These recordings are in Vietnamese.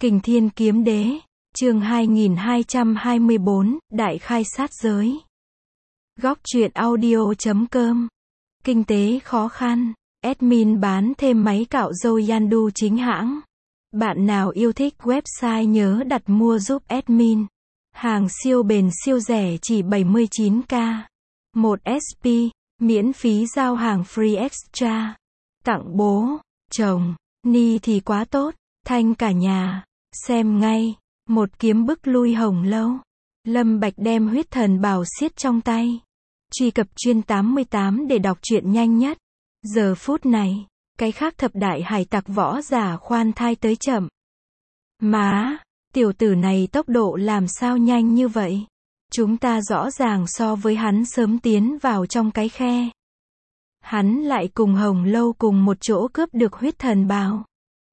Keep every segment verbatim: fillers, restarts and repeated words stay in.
Kình Thiên Kiếm Đế, chương hai nghìn hai trăm hai mươi bốn, Đại khai sát giới. Góc truyện audio chấm com. Kinh tế khó khăn, admin bán thêm máy cạo râu Yandu chính hãng. Bạn nào yêu thích website nhớ đặt mua giúp admin. Hàng siêu bền siêu rẻ chỉ bảy mươi chín k. một ét pê, miễn phí giao hàng free extra. Tặng bố, chồng, ni thì quá tốt, thanh cả nhà. Xem ngay, một kiếm bức lui Hồng Lâu. Lâm Bạch đem huyết thần bào xiết trong tay. Truy cập chuyên tám mươi tám để đọc truyện nhanh nhất. Giờ phút này, cái khác thập đại hải tặc võ giả khoan thai tới chậm. Má, tiểu tử này tốc độ làm sao nhanh như vậy? Chúng ta rõ ràng so với hắn sớm tiến vào trong cái khe. Hắn lại cùng Hồng Lâu cùng một chỗ cướp được huyết thần bào.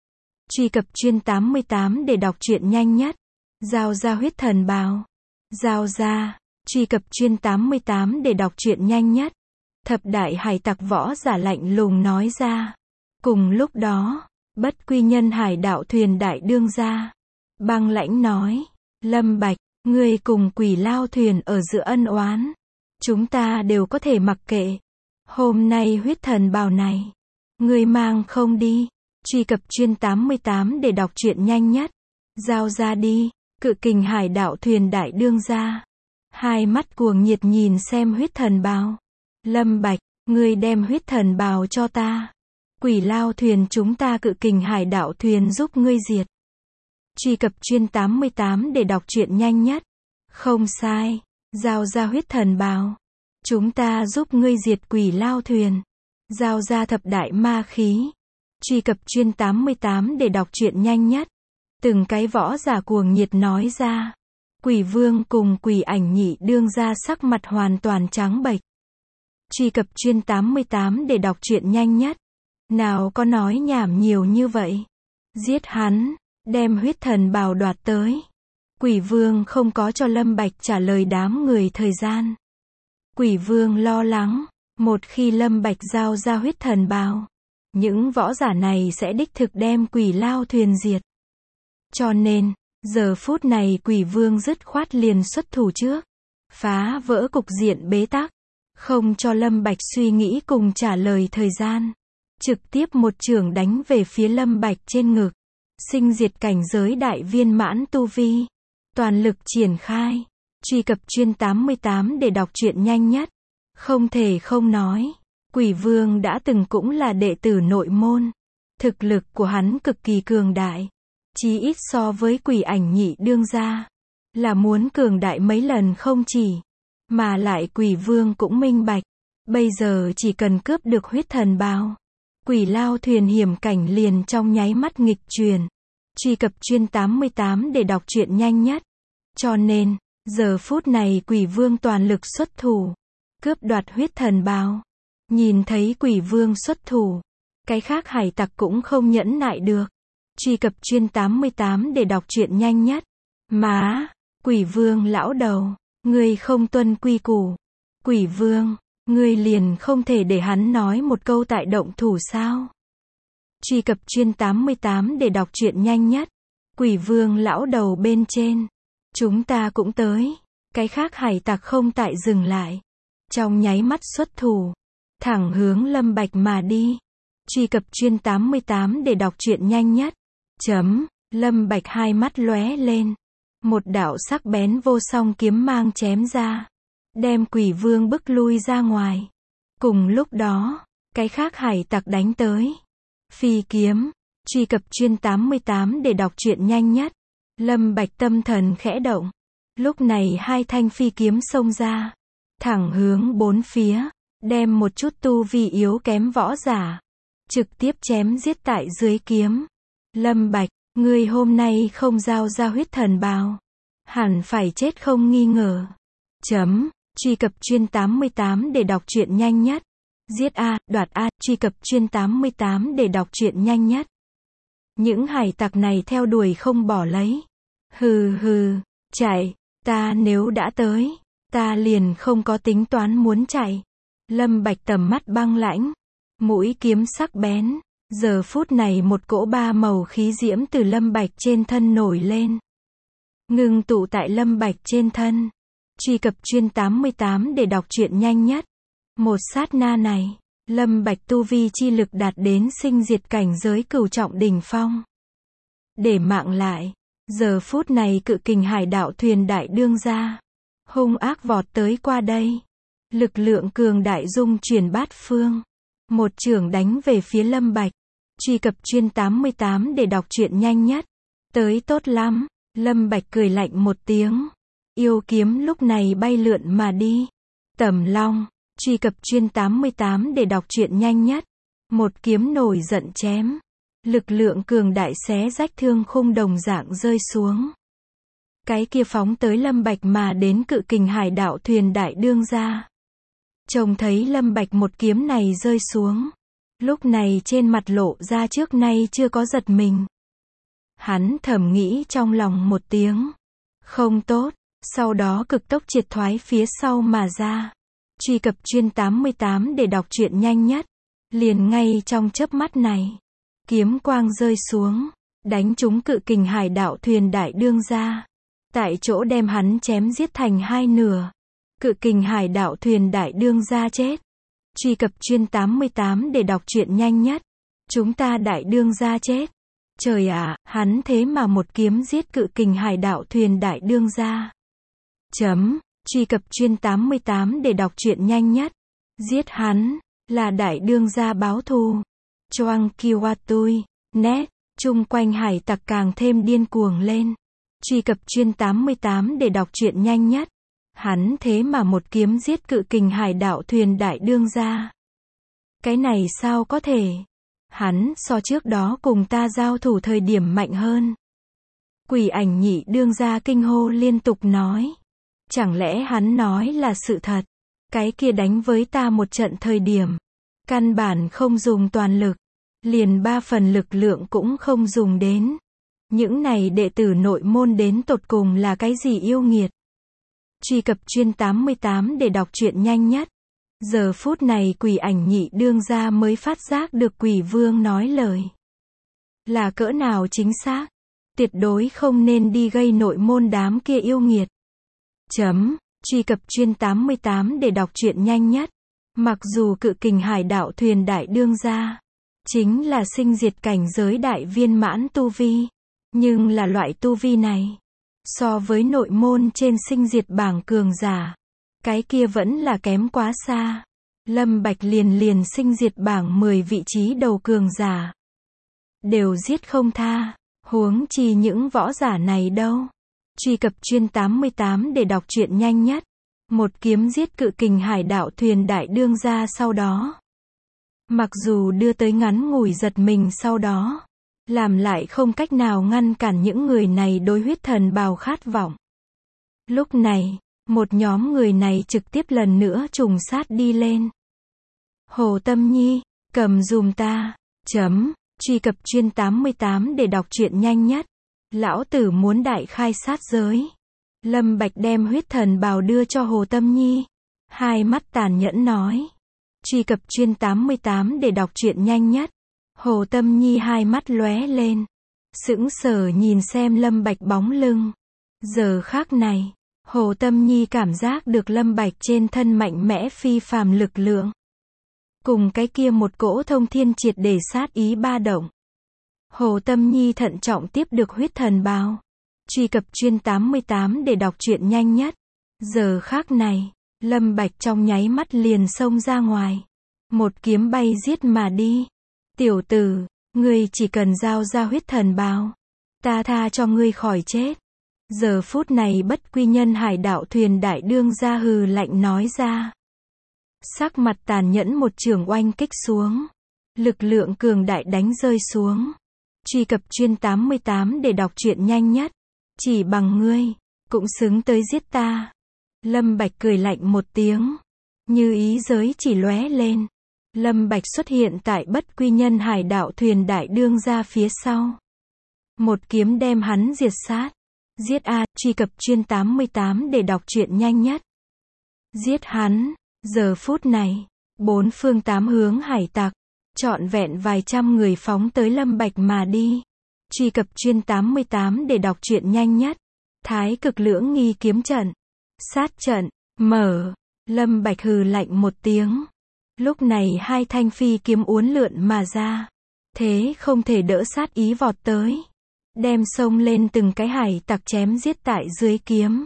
Truy cập chuyên tám mươi tám để đọc truyện nhanh nhất. Giao ra huyết thần bào. Giao ra. Truy cập chuyên tám mươi tám để đọc truyện nhanh nhất. Thập đại hải tặc võ giả lạnh lùng nói ra. Cùng lúc đó, Bất Quy Nhân hải đạo thuyền đại đương gia. Băng lãnh nói. Lâm Bạch, ngươi cùng Quỷ Lao thuyền ở giữa ân oán. Chúng ta đều có thể mặc kệ. Hôm nay huyết thần bào này, ngươi mang không đi. Truy cập chuyên tám mươi tám để đọc truyện nhanh nhất. Giao ra đi. Cự Kình hải đạo thuyền đại đương gia. Hai mắt cuồng nhiệt nhìn xem huyết thần bào. Lâm Bạch, ngươi đem huyết thần bào cho ta. Quỷ Lao thuyền chúng ta Cự Kình hải đạo thuyền giúp ngươi diệt. Truy cập chuyên tám mươi tám để đọc truyện nhanh nhất. Không sai. Giao ra huyết thần bào. Chúng ta giúp ngươi diệt Quỷ Lao thuyền. Giao ra thập đại ma khí. Truy cập chuyên tám mươi tám để đọc truyện nhanh nhất. Từng cái võ giả cuồng nhiệt nói ra. Quỷ Vương cùng Quỷ Ảnh nhị đương ra sắc mặt hoàn toàn trắng bệch. Truy cập chuyên tám mươi tám để đọc truyện nhanh nhất. Nào có nói nhảm nhiều như vậy. Giết hắn, đem huyết thần bào đoạt tới. Quỷ Vương không có cho Lâm Bạch trả lời đám người thời gian. Quỷ Vương lo lắng, một khi Lâm Bạch giao ra huyết thần bào, những võ giả này sẽ đích thực đem Quỷ Lao thuyền diệt. Cho nên, giờ phút này Quỷ Vương dứt khoát liền xuất thủ trước. Phá vỡ cục diện bế tắc. Không cho Lâm Bạch suy nghĩ cùng trả lời thời gian. Trực tiếp một chưởng đánh về phía Lâm Bạch trên ngực. Sinh diệt cảnh giới đại viên mãn tu vi. Toàn lực triển khai. Truy cập chuyên tám mươi tám để đọc truyện nhanh nhất. Không thể không nói. Quỷ Vương đã từng cũng là đệ tử nội môn. Thực lực của hắn cực kỳ cường đại. Chí ít so với Quỷ Ảnh nhị đương gia. Là muốn cường đại mấy lần không chỉ. Mà lại Quỷ Vương cũng minh bạch. Bây giờ chỉ cần cướp được huyết thần bào. Quỷ Lao thuyền hiểm cảnh liền trong nháy mắt nghịch truyền. Truy cập chuyên tám mươi tám để đọc truyện nhanh nhất. Cho nên, giờ phút này Quỷ Vương toàn lực xuất thủ. Cướp đoạt huyết thần bào. Nhìn thấy Quỷ Vương xuất thủ. Cái khác hải tặc cũng không nhẫn nại được. Truy cập chuyên tám mươi tám để đọc truyện nhanh nhất. Má, Quỷ Vương lão đầu, ngươi không tuân quy củ. Quỷ Vương, ngươi liền không thể để hắn nói một câu tại động thủ sao? Truy cập chuyên tám mươi tám để đọc truyện nhanh nhất. Quỷ Vương lão đầu bên trên. Chúng ta cũng tới. Cái khác hải tặc không tại dừng lại. Trong nháy mắt xuất thủ. Thẳng hướng Lâm Bạch mà đi. Truy cập chuyên tám mươi tám để đọc truyện nhanh nhất. Chấm, Lâm Bạch hai mắt lóe lên. Một đạo sắc bén vô song kiếm mang chém ra. Đem Quỷ Vương bức lui ra ngoài. Cùng lúc đó, cái khác hải tặc đánh tới. Phi kiếm. Truy cập chuyên tám mươi tám để đọc truyện nhanh nhất. Lâm Bạch tâm thần khẽ động. Lúc này hai thanh phi kiếm xông ra. Thẳng hướng bốn phía. Đem một chút tu vi yếu kém võ giả. Trực tiếp chém giết tại dưới kiếm. Lâm Bạch, ngươi hôm nay không giao ra huyết thần bào. Hẳn phải chết không nghi ngờ. Chấm. Truy cập chuyên tám mươi tám để đọc truyện nhanh nhất. Giết A, đoạt A, truy cập chuyên tám mươi tám để đọc truyện nhanh nhất. Những hải tặc này theo đuổi không bỏ lấy. Hừ hừ, chạy, ta nếu đã tới, ta liền không có tính toán muốn chạy. Lâm Bạch tầm mắt băng lãnh, mũi kiếm sắc bén, Giờ phút này một cỗ ba màu khí diễm từ Lâm Bạch trên thân nổi lên. Ngưng tụ tại Lâm Bạch trên thân. Truy cập chuyên tám mươi tám để đọc truyện nhanh nhất. Một sát na này, Lâm Bạch tu vi chi lực đạt đến sinh diệt cảnh giới cửu trọng đỉnh phong. Để mạng lại, giờ phút này cự kình hải đạo thuyền đại đương gia, hung ác vọt tới qua đây. Lực lượng cường đại dung chuyển bát phương. Một chưởng đánh về phía Lâm Bạch. Truy cập chuyên tám mươi tám để đọc truyện nhanh nhất. Tới tốt lắm, Lâm Bạch cười lạnh một tiếng. Yêu kiếm lúc này bay lượn mà đi. Tầm long, truy cập chuyên tám mươi tám để đọc truyện nhanh nhất. Một kiếm nổi giận chém. Lực lượng cường đại xé rách thương khung đồng dạng rơi xuống. Cái kia phóng tới Lâm Bạch mà đến cự kình hải đạo thuyền đại đương gia. Trông thấy Lâm Bạch một kiếm này rơi xuống. Lúc này trên mặt lộ ra trước nay chưa có giật mình. Hắn thầm nghĩ trong lòng một tiếng. Không tốt, sau đó cực tốc triệt thoái phía sau mà ra. Truy cập chuyên tám mươi tám để đọc truyện nhanh nhất. Liền ngay trong chớp mắt này. Kiếm quang rơi xuống. Đánh trúng cự kình hải đạo thuyền đại đương gia. Tại chỗ đem hắn chém giết thành hai nửa. Cự kình hải đạo thuyền đại đương gia chết. Truy cập chuyên tám mươi tám để đọc truyện nhanh nhất. Chúng ta đại đương gia chết. Trời ạ, à, hắn thế mà một kiếm giết cự kình hải đạo thuyền đại đương gia. Chấm, truy cập chuyên tám mươi tám để đọc truyện nhanh nhất. Giết hắn, là đại đương gia báo thù. Choang Kiwatui, net, chung quanh hải tặc càng thêm điên cuồng lên. Truy cập chuyên tám mươi tám để đọc truyện nhanh nhất. Hắn thế mà một kiếm giết cự kình hải đạo thuyền đại đương gia. Cái này sao có thể? Hắn so trước đó cùng ta giao thủ thời điểm mạnh hơn. Quỷ ảnh nhị đương gia kinh hô liên tục nói. Chẳng lẽ hắn nói là sự thật? Cái kia đánh với ta một trận thời điểm. Căn bản không dùng toàn lực. Liền ba phần lực lượng cũng không dùng đến. Những này đệ tử nội môn đến tột cùng là cái gì yêu nghiệt? Truy cập chuyên tám mươi tám để đọc truyện nhanh nhất. Giờ phút này quỷ ảnh nhị đương gia mới phát giác được quỷ vương nói lời. Là cỡ nào chính xác? Tuyệt đối không nên đi gây nội môn đám kia yêu nghiệt. Chấm, truy cập chuyên tám mươi tám để đọc truyện nhanh nhất. Mặc dù cự kình hải đạo thuyền đại đương gia chính là sinh diệt cảnh giới đại viên mãn tu vi. Nhưng là loại tu vi này. So với nội môn trên sinh diệt bảng cường giả. Cái kia vẫn là kém quá xa. Lâm Bạch liền liền sinh diệt bảng mười vị trí đầu cường giả. Đều giết không tha. Huống chi những võ giả này đâu. Truy cập chuyên tám mươi tám để đọc truyện nhanh nhất. Một kiếm giết cự kình hải đạo thuyền đại đương gia sau đó. Mặc dù đưa tới ngắn ngủi giật mình sau đó. Làm lại không cách nào ngăn cản những người này đối huyết thần bào khát vọng. Lúc này, một nhóm người này trực tiếp lần nữa trùng sát đi lên. Hồ Tâm Nhi, cầm dùm ta. Chấm, truy cập chuyên tám mươi tám để đọc truyện nhanh nhất. Lão tử muốn đại khai sát giới. Lâm Bạch đem huyết thần bào đưa cho Hồ Tâm Nhi. Hai mắt tàn nhẫn nói. Truy cập chuyên tám mươi tám để đọc truyện nhanh nhất. Hồ Tâm Nhi hai mắt lóe lên. Sững sờ nhìn xem Lâm Bạch bóng lưng. Giờ khác này, Hồ Tâm Nhi cảm giác được Lâm Bạch trên thân mạnh mẽ phi phàm lực lượng. Cùng cái kia một cỗ thông thiên triệt để sát ý ba động. Hồ Tâm Nhi thận trọng tiếp được huyết thần bào. Truy cập chuyên tám mươi tám để đọc truyện nhanh nhất. Giờ khác này, Lâm Bạch trong nháy mắt liền xông ra ngoài. Một kiếm bay giết mà đi. Tiểu tử, ngươi chỉ cần giao ra huyết thần bào. Ta tha cho ngươi khỏi chết. Giờ phút này bất quy nhân hải đạo thuyền đại đương gia hừ lạnh nói ra. Sắc mặt tàn nhẫn một trường oanh kích xuống. Lực lượng cường đại đánh rơi xuống. Truy cập chuyên tám mươi tám để đọc truyện nhanh nhất. Chỉ bằng ngươi, cũng xứng tới giết ta. Lâm Bạch cười lạnh một tiếng. Như ý giới chỉ lóe lên. Lâm Bạch xuất hiện tại bất quy nhân hải đạo thuyền đại đương gia phía sau. Một kiếm đem hắn diệt sát. Giết a, truy cập chuyên tám mươi tám để đọc truyện nhanh nhất. Giết hắn. Giờ phút này, bốn phương tám hướng hải tặc, trọn vẹn vài trăm người phóng tới Lâm Bạch mà đi. Truy cập chuyên tám mươi tám để đọc truyện nhanh nhất. Thái Cực Lưỡng Nghi kiếm trận. Sát trận. Mở. Lâm Bạch hừ lạnh một tiếng. Lúc này hai thanh phi kiếm uốn lượn mà ra. Thế không thể đỡ sát ý vọt tới. Đem xông lên từng cái hải tặc chém giết tại dưới kiếm.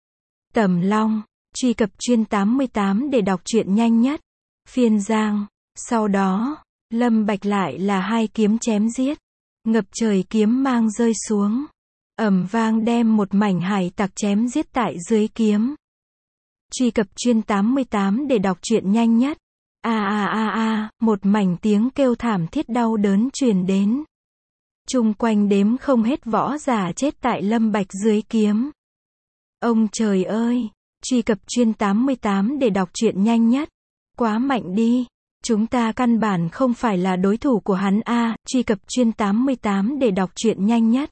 Tầm Long. Truy cập chuyên tám mươi tám để đọc truyện nhanh nhất. Phiên Giang. Sau đó, Lâm Bạch lại là hai kiếm chém giết. Ngập trời kiếm mang rơi xuống. Ầm vang đem một mảnh hải tặc chém giết tại dưới kiếm. Truy cập chuyên tám mươi tám để đọc truyện nhanh nhất. A a a a, một mảnh tiếng kêu thảm thiết đau đớn truyền đến. Chung quanh đếm không hết võ giả chết tại Lâm Bạch dưới kiếm. Ông trời ơi, truy cập chuyên tám mươi tám để đọc truyện nhanh nhất. Quá mạnh đi, chúng ta căn bản không phải là đối thủ của hắn a, truy cập chuyên tám mươi tám để đọc truyện nhanh nhất.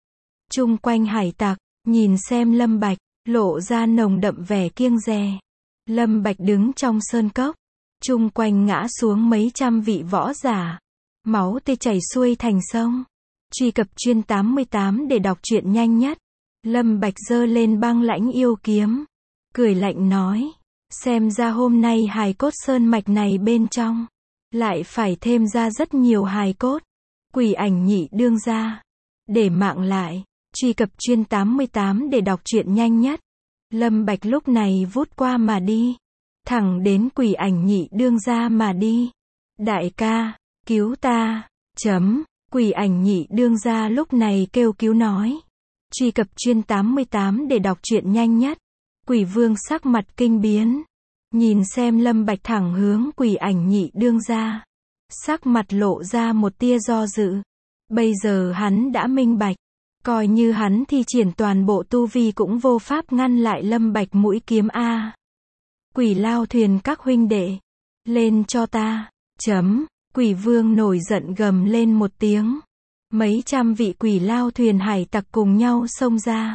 Chung quanh hải tặc, nhìn xem Lâm Bạch, lộ ra nồng đậm vẻ kiêng dè. Lâm Bạch đứng trong sơn cốc, chung quanh ngã xuống mấy trăm vị võ giả. Máu tươi chảy xuôi thành sông. Truy cập chuyên tám mươi tám để đọc truyện nhanh nhất. Lâm Bạch giơ lên băng lãnh yêu kiếm. Cười lạnh nói. Xem ra hôm nay hài cốt sơn mạch này bên trong. Lại phải thêm ra rất nhiều hài cốt. Quỷ ảnh nhị đương gia. Để mạng lại. Truy cập chuyên tám mươi tám để đọc truyện nhanh nhất. Lâm Bạch lúc này vút qua mà đi. Thẳng đến quỷ ảnh nhị đương gia mà đi. Đại ca, cứu ta. Chấm. Quỷ ảnh nhị đương gia lúc này kêu cứu nói. Truy cập chuyên tám mươi tám để đọc truyện nhanh nhất. Quỷ vương sắc mặt kinh biến. Nhìn xem Lâm Bạch thẳng hướng quỷ ảnh nhị đương gia. Sắc mặt lộ ra một tia do dự. Bây giờ hắn đã minh bạch. Coi như hắn thi triển toàn bộ tu vi cũng vô pháp ngăn lại Lâm Bạch mũi kiếm A. Quỷ lao thuyền các huynh đệ. Lên cho ta. Chấm. Quỷ vương nổi giận gầm lên một tiếng. Mấy trăm vị quỷ lao thuyền hải tặc cùng nhau xông ra.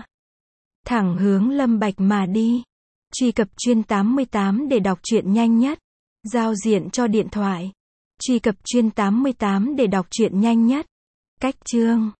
Thẳng hướng Lâm Bạch mà đi. Truy cập chuyên tám mươi tám để đọc truyện nhanh nhất. Giao diện cho điện thoại. Truy cập chuyên tám mươi tám để đọc truyện nhanh nhất. Cách chương.